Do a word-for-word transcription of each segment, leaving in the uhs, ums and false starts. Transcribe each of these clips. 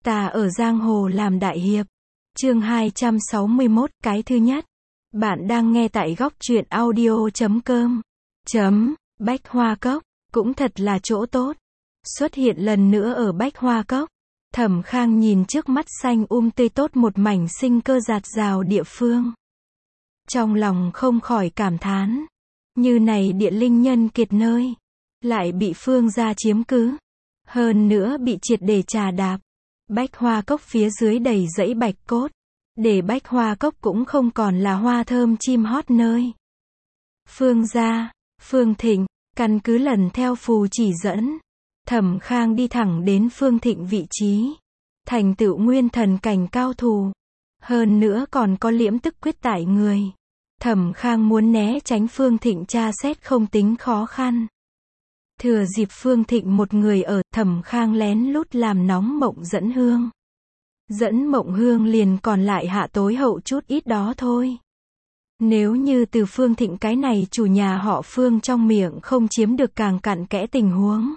Ta ở giang hồ làm đại hiệp. Chương hai trăm sáu mươi mốt, cái thứ nhất. Bạn đang nghe tại góc truyện audio chấm com. Chấm, Bách Hoa Cốc, cũng thật là chỗ tốt. Xuất hiện lần nữa ở Bách Hoa Cốc. Thẩm Khang nhìn trước mắt xanh um tươi tốt một mảnh sinh cơ dạt dào địa phương. Trong lòng không khỏi cảm thán. Như này địa linh nhân kiệt nơi. Lại bị Phương gia chiếm cứ. Hơn nữa bị triệt để trà đạp. Bách Hoa Cốc phía dưới đầy dãy bạch cốt. Để Bách Hoa Cốc cũng không còn là hoa thơm chim hót nơi. Phương gia, Phương Thịnh, căn cứ lần theo phù chỉ dẫn. Thẩm Khang đi thẳng đến Phương Thịnh vị trí. Thành tựu nguyên thần cảnh cao thủ. Hơn nữa còn có liễm tức quyết tại người. Thẩm Khang muốn né tránh Phương Thịnh tra xét không tính khó khăn. Thừa dịp Phương Thịnh một người ở, Thẩm Khang lén lút làm nóng Mộng Dẫn Hương. Dẫn Mộng Hương liền còn lại hạ tối hậu chút ít đó thôi. Nếu như từ Phương Thịnh cái này chủ nhà họ Phương trong miệng không chiếm được càng cặn kẽ tình huống.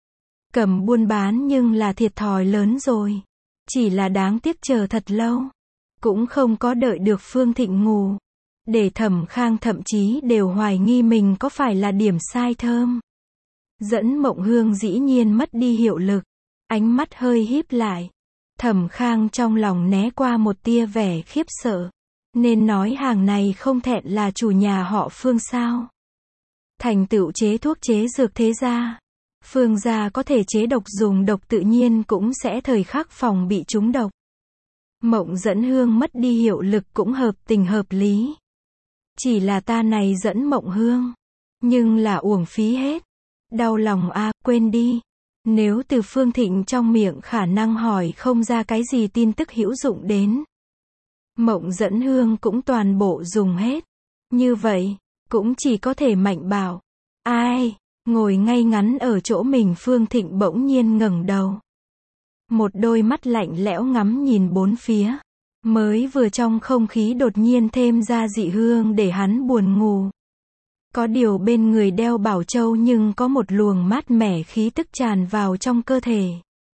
Cầm buôn bán nhưng là thiệt thòi lớn rồi. Chỉ là đáng tiếc chờ thật lâu. Cũng không có đợi được Phương Thịnh ngủ. Để Thẩm Khang thậm chí đều hoài nghi mình có phải là điểm sai thơm. Dẫn Mộng Hương dĩ nhiên mất đi hiệu lực. Ánh mắt hơi híp lại. Thẩm Khang trong lòng né qua một tia vẻ khiếp sợ. Nên nói hàng này không thẹn là chủ nhà họ Phương sao. Thành tựu chế thuốc chế dược thế gia. Phương gia có thể chế độc dùng độc tự nhiên cũng sẽ thời khắc phòng bị trúng độc. Mộng Dẫn Hương mất đi hiệu lực cũng hợp tình hợp lý. Chỉ là ta này dẫn Mộng Hương. Nhưng là uổng phí hết. Đau lòng a, à, quên đi. Nếu từ Phương Thịnh trong miệng khả năng hỏi không ra cái gì tin tức hữu dụng đến. Mộng Dẫn Hương cũng toàn bộ dùng hết. Như vậy, cũng chỉ có thể mạnh bảo. Ai, ngồi ngay ngắn ở chỗ mình Phương Thịnh bỗng nhiên ngẩng đầu. Một đôi mắt lạnh lẽo ngắm nhìn bốn phía. Mới vừa trong không khí đột nhiên thêm ra dị hương để hắn buồn ngủ. Có điều bên người đeo bảo châu nhưng có một luồng mát mẻ khí tức tràn vào trong cơ thể.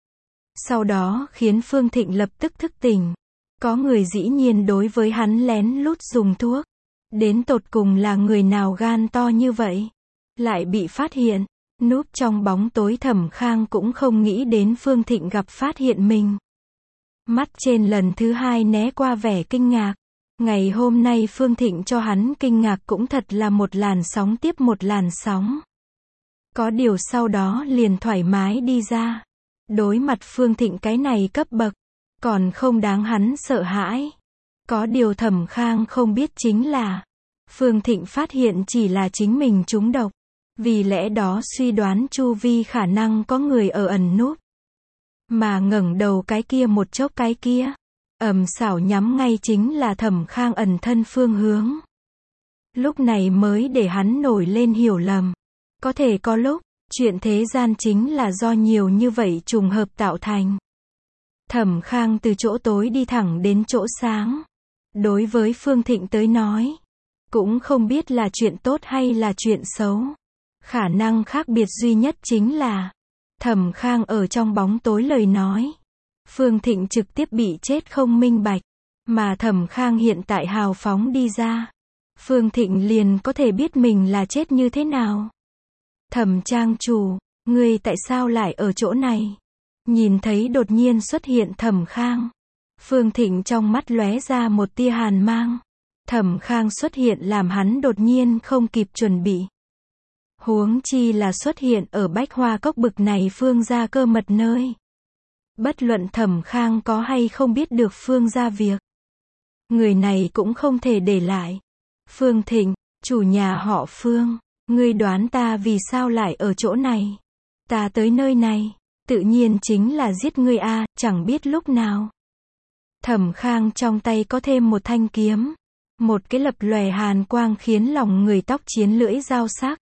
Sau đó khiến Phương Thịnh lập tức thức tỉnh. Có người dĩ nhiên đối với hắn lén lút dùng thuốc. Đến tột cùng là người nào gan to như vậy. Lại bị phát hiện. Núp trong bóng tối Thẩm Khang cũng không nghĩ đến Phương Thịnh gặp phát hiện mình. Mắt trên lần thứ hai né qua vẻ kinh ngạc. Ngày hôm nay Phương Thịnh cho hắn kinh ngạc cũng thật là một làn sóng tiếp một làn sóng. Có điều sau đó liền thoải mái đi ra. Đối mặt Phương Thịnh cái này cấp bậc. Còn không đáng hắn sợ hãi. Có điều Thẩm Khang không biết chính là. Phương Thịnh phát hiện chỉ là chính mình trúng độc. Vì lẽ đó suy đoán chu vi khả năng có người ở ẩn núp. Mà ngẩng đầu cái kia một chốc cái kia. Ầm xảo nhắm ngay chính là Thẩm Khang ẩn thân phương hướng. Lúc này mới để hắn nổi lên hiểu lầm. Có thể có lúc, chuyện thế gian chính là do nhiều như vậy trùng hợp tạo thành. Thẩm Khang từ chỗ tối đi thẳng đến chỗ sáng. Đối với Phương Thịnh tới nói, cũng không biết là chuyện tốt hay là chuyện xấu. Khả năng khác biệt duy nhất chính là Thẩm Khang ở trong bóng tối lời nói. Phương Thịnh trực tiếp bị chết không minh bạch. Mà Thẩm Khang hiện tại hào phóng đi ra. Phương Thịnh liền có thể biết mình là chết như thế nào. Thẩm trang chủ, ngươi tại sao lại ở chỗ này? Nhìn thấy đột nhiên xuất hiện Thẩm Khang. Phương Thịnh trong mắt lóe ra một tia hàn mang. Thẩm Khang xuất hiện làm hắn đột nhiên không kịp chuẩn bị. Huống chi là xuất hiện ở Bách Hoa Cốc bực này Phương gia cơ mật nơi. Bất luận Thẩm Khang có hay không biết được Phương gia việc. Người này cũng không thể để lại. Phương Thịnh, chủ nhà họ Phương, ngươi đoán ta vì sao lại ở chỗ này? Ta tới nơi này, tự nhiên chính là giết ngươi a, à, chẳng biết lúc nào. Thẩm Khang trong tay có thêm một thanh kiếm. Một cái lập lòe hàn quang khiến lòng người tóc chiến lưỡi dao sắc.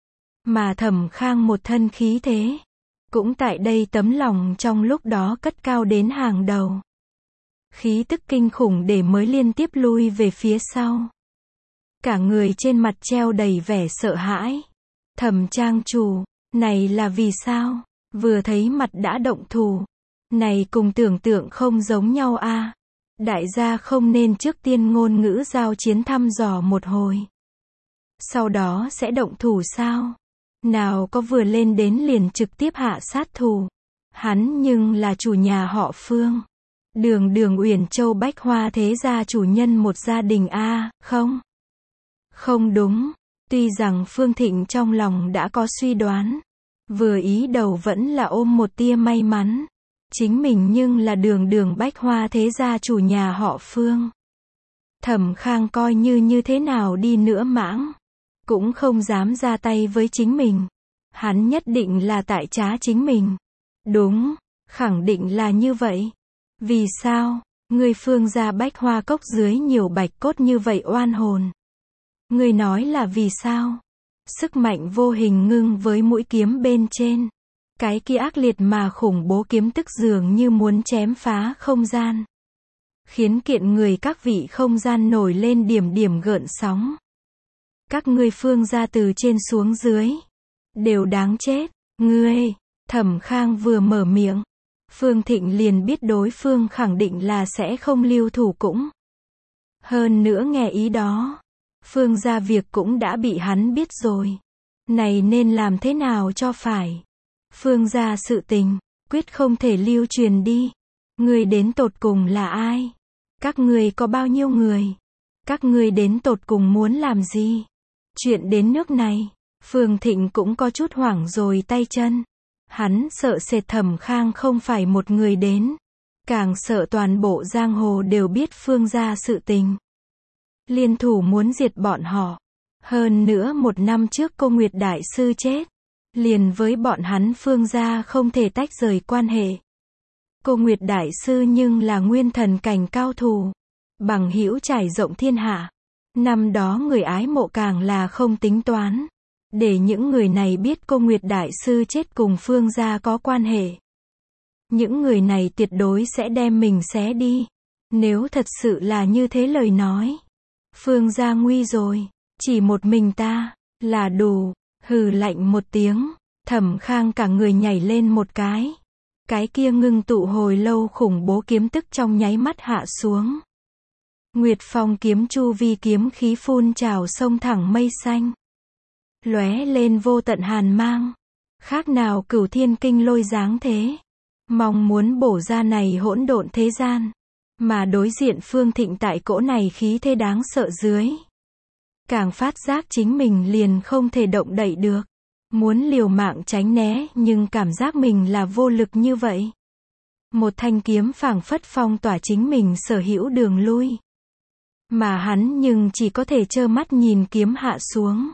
Mà Thẩm Khang một thân khí thế. Cũng tại đây tấm lòng trong lúc đó cất cao đến hàng đầu. Khí tức kinh khủng để mới liên tiếp lui về phía sau. Cả người trên mặt treo đầy vẻ sợ hãi. Thẩm trang chủ, này là vì sao? Vừa thấy mặt đã động thủ. Này cùng tưởng tượng không giống nhau a. Đại gia không nên trước tiên ngôn ngữ giao chiến thăm dò một hồi. Sau đó sẽ động thủ sao? Nào có vừa lên đến liền trực tiếp hạ sát thủ. Hắn nhưng là chủ nhà họ Phương. Đường đường Uyển Châu Bách Hoa thế gia chủ nhân một gia đình a, không? Không đúng. Tuy rằng Phương Thịnh trong lòng đã có suy đoán. Vừa ý đầu vẫn là ôm một tia may mắn. Chính mình nhưng là đường đường Bách Hoa thế gia chủ nhà họ Phương. Thẩm Khang coi như như thế nào đi nữa mãng. Cũng không dám ra tay với chính mình. Hắn nhất định là tại trá chính mình. Đúng, khẳng định là như vậy. Vì sao, người Phương gia Bách Hoa cốc dưới nhiều bạch cốt như vậy oan hồn? Người nói là vì sao? Sức mạnh vô hình ngưng với mũi kiếm bên trên. Cái kia ác liệt mà khủng bố kiếm tức dường như muốn chém phá không gian. Khiến kiện người các vị không gian nổi lên điểm điểm gợn sóng. Các ngươi Phương gia từ trên xuống dưới. Đều đáng chết. Ngươi, Thẩm Khang vừa mở miệng. Phương Thịnh liền biết đối phương khẳng định là sẽ không lưu thủ cũng. Hơn nữa nghe ý đó. Phương gia việc cũng đã bị hắn biết rồi. Này nên làm thế nào cho phải. Phương gia sự tình, quyết không thể lưu truyền đi. Ngươi đến tột cùng là ai? Các ngươi có bao nhiêu người? Các ngươi đến tột cùng muốn làm gì? Chuyện đến nước này, Phương Thịnh cũng có chút hoảng rồi tay chân. Hắn sợ sệt Thẩm Khang không phải một người đến. Càng sợ toàn bộ giang hồ đều biết Phương gia sự tình. Liên thủ muốn diệt bọn họ. Hơn nữa một năm trước cô Nguyệt Đại Sư chết. Liền với bọn hắn Phương gia không thể tách rời quan hệ. Cô Nguyệt Đại Sư nhưng là nguyên thần cảnh cao thủ. Bằng hữu trải rộng thiên hạ. Năm đó người ái mộ càng là không tính toán. Để những người này biết cô Nguyệt Đại Sư chết cùng Phương gia có quan hệ. Những người này tuyệt đối sẽ đem mình xé đi. Nếu thật sự là như thế lời nói. Phương gia nguy rồi. Chỉ một mình ta, là đủ. Hừ lạnh một tiếng. Thẩm Khang cả người nhảy lên một cái. Cái kia ngưng tụ hồi lâu khủng bố kiếm tức trong nháy mắt hạ xuống. Nguyệt Phong kiếm chu vi kiếm khí phun trào sông thẳng mây xanh. Lóe lên vô tận hàn mang. Khác nào Cửu Thiên Kinh lôi dáng thế. Mong muốn bổ ra này hỗn độn thế gian. Mà đối diện Phương Thịnh tại cỗ này khí thế đáng sợ dưới. Càng phát giác chính mình liền không thể động đậy được. Muốn liều mạng tránh né nhưng cảm giác mình là vô lực như vậy. Một thanh kiếm phảng phất phong tỏa chính mình sở hữu đường lui. Mà hắn nhưng chỉ có thể trơ mắt nhìn kiếm hạ xuống.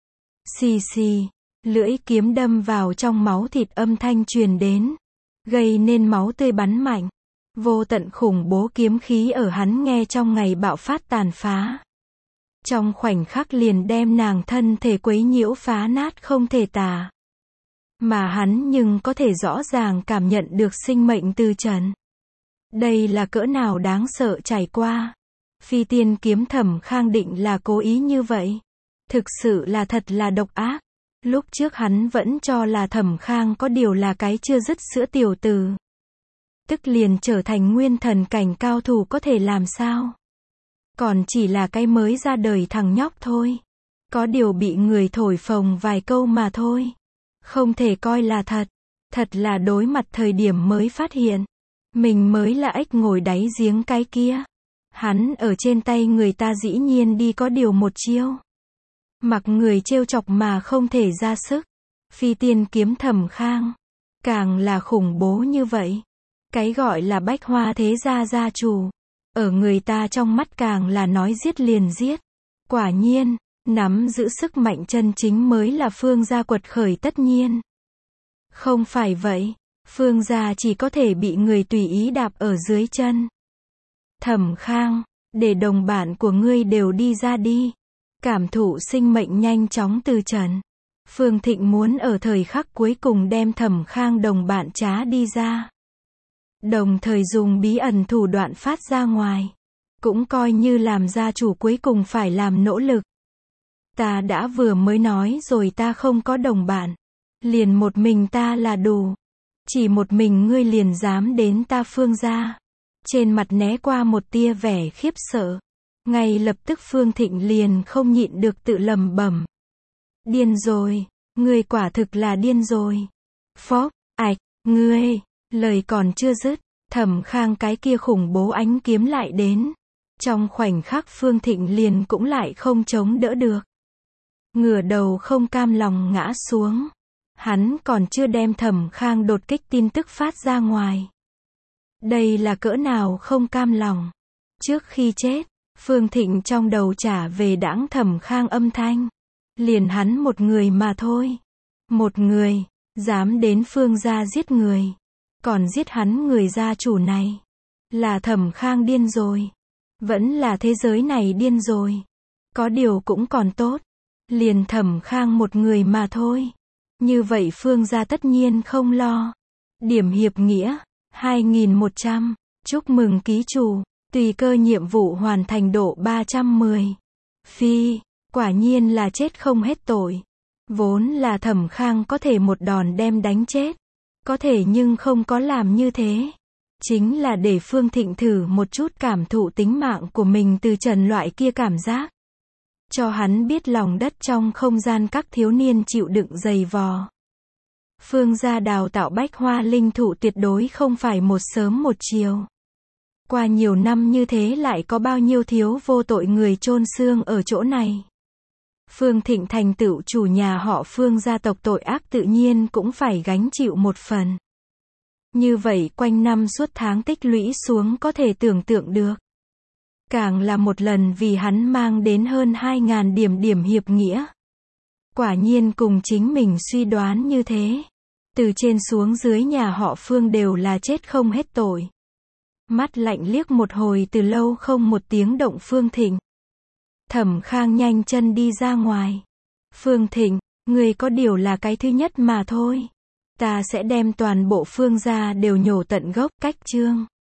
Xì xì, lưỡi kiếm đâm vào trong máu thịt âm thanh truyền đến. Gây nên máu tươi bắn mạnh. Vô tận khủng bố kiếm khí ở hắn nghe trong ngày bạo phát tàn phá. Trong khoảnh khắc liền đem nàng thân thể quấy nhiễu phá nát không thể tả. Mà hắn nhưng có thể rõ ràng cảm nhận được sinh mệnh từ trần. Đây là cỡ nào đáng sợ trải qua. Phi tiên kiếm Thẩm Khang định là cố ý như vậy. Thực sự là thật là độc ác. Lúc trước hắn vẫn cho là Thẩm Khang có điều là cái chưa dứt sữa tiểu tử. Tức liền trở thành nguyên thần cảnh cao thủ có thể làm sao. Còn chỉ là cái mới ra đời thằng nhóc thôi. Có điều bị người thổi phồng vài câu mà thôi. Không thể coi là thật. Thật là đối mặt thời điểm mới phát hiện. Mình mới là ếch ngồi đáy giếng cái kia. Hắn ở trên tay người ta dĩ nhiên đi có điều một chiêu. Mặc người trêu chọc mà không thể ra sức. Phi tiên kiếm Thẩm Khang. Càng là khủng bố như vậy. Cái gọi là Bách Hoa thế gia gia chủ. Ở người ta trong mắt càng là nói giết liền giết. Quả nhiên, nắm giữ sức mạnh chân chính mới là Phương gia quật khởi tất nhiên. Không phải vậy, Phương gia chỉ có thể bị người tùy ý đạp ở dưới chân. Thẩm Khang, để đồng bạn của ngươi đều đi ra đi. Cảm thụ sinh mệnh nhanh chóng từ trần. Phương Thịnh muốn ở thời khắc cuối cùng đem Thẩm Khang đồng bạn trá đi ra. Đồng thời dùng bí ẩn thủ đoạn phát ra ngoài. Cũng coi như làm gia chủ cuối cùng phải làm nỗ lực. Ta đã vừa mới nói rồi ta không có đồng bạn. Liền một mình ta là đủ. Chỉ một mình ngươi liền dám đến ta Phương gia. Trên mặt né qua một tia vẻ khiếp sợ. Ngay lập tức Phương Thịnh liền không nhịn được tự lầm bẩm. Điên rồi, ngươi quả thực là điên rồi. Phốc, ạch, ngươi, lời còn chưa dứt, Thẩm Khang cái kia khủng bố ánh kiếm lại đến. Trong khoảnh khắc Phương Thịnh liền cũng lại không chống đỡ được. Ngửa đầu không cam lòng ngã xuống. Hắn còn chưa đem Thẩm Khang đột kích tin tức phát ra ngoài. Đây là cỡ nào không cam lòng. Trước khi chết, Phương Thịnh trong đầu trả về đãng Thẩm Khang âm thanh. Liền hắn một người mà thôi. Một người, dám đến Phương gia giết người. Còn giết hắn người gia chủ này. Là Thẩm Khang điên rồi. Vẫn là thế giới này điên rồi. Có điều cũng còn tốt. Liền Thẩm Khang một người mà thôi. Như vậy Phương gia tất nhiên không lo. Điểm hiệp nghĩa, hai nghìn một trăm. Chúc mừng ký chủ. Tùy cơ nhiệm vụ hoàn thành độ ba trăm mười. Phi, quả nhiên là chết không hết tội. Vốn là Thẩm Khang có thể một đòn đem đánh chết. Có thể nhưng không có làm như thế. Chính là để Phương Thịnh thử một chút cảm thụ tính mạng của mình từ trần loại kia cảm giác. Cho hắn biết lòng đất trong không gian các thiếu niên chịu đựng dày vò. Phương gia đào tạo bách hoa linh thụ tuyệt đối không phải một sớm một chiều. Qua nhiều năm như thế lại có bao nhiêu thiếu vô tội người chôn xương ở chỗ này. Phương Thịnh thành tựu chủ nhà họ Phương gia tộc tội ác tự nhiên cũng phải gánh chịu một phần. Như vậy quanh năm suốt tháng tích lũy xuống có thể tưởng tượng được. Càng là một lần vì hắn mang đến hơn hai nghìn điểm điểm hiệp nghĩa. Quả nhiên cùng chính mình suy đoán như thế. Từ trên xuống dưới nhà họ Phương đều là chết không hết tội. Mắt lạnh liếc một hồi từ lâu không một tiếng động Phương Thịnh. Thẩm Khang nhanh chân đi ra ngoài. Phương Thịnh, người có điều là cái thứ nhất mà thôi. Ta sẽ đem toàn bộ Phương gia đều nhổ tận gốc. Cách chương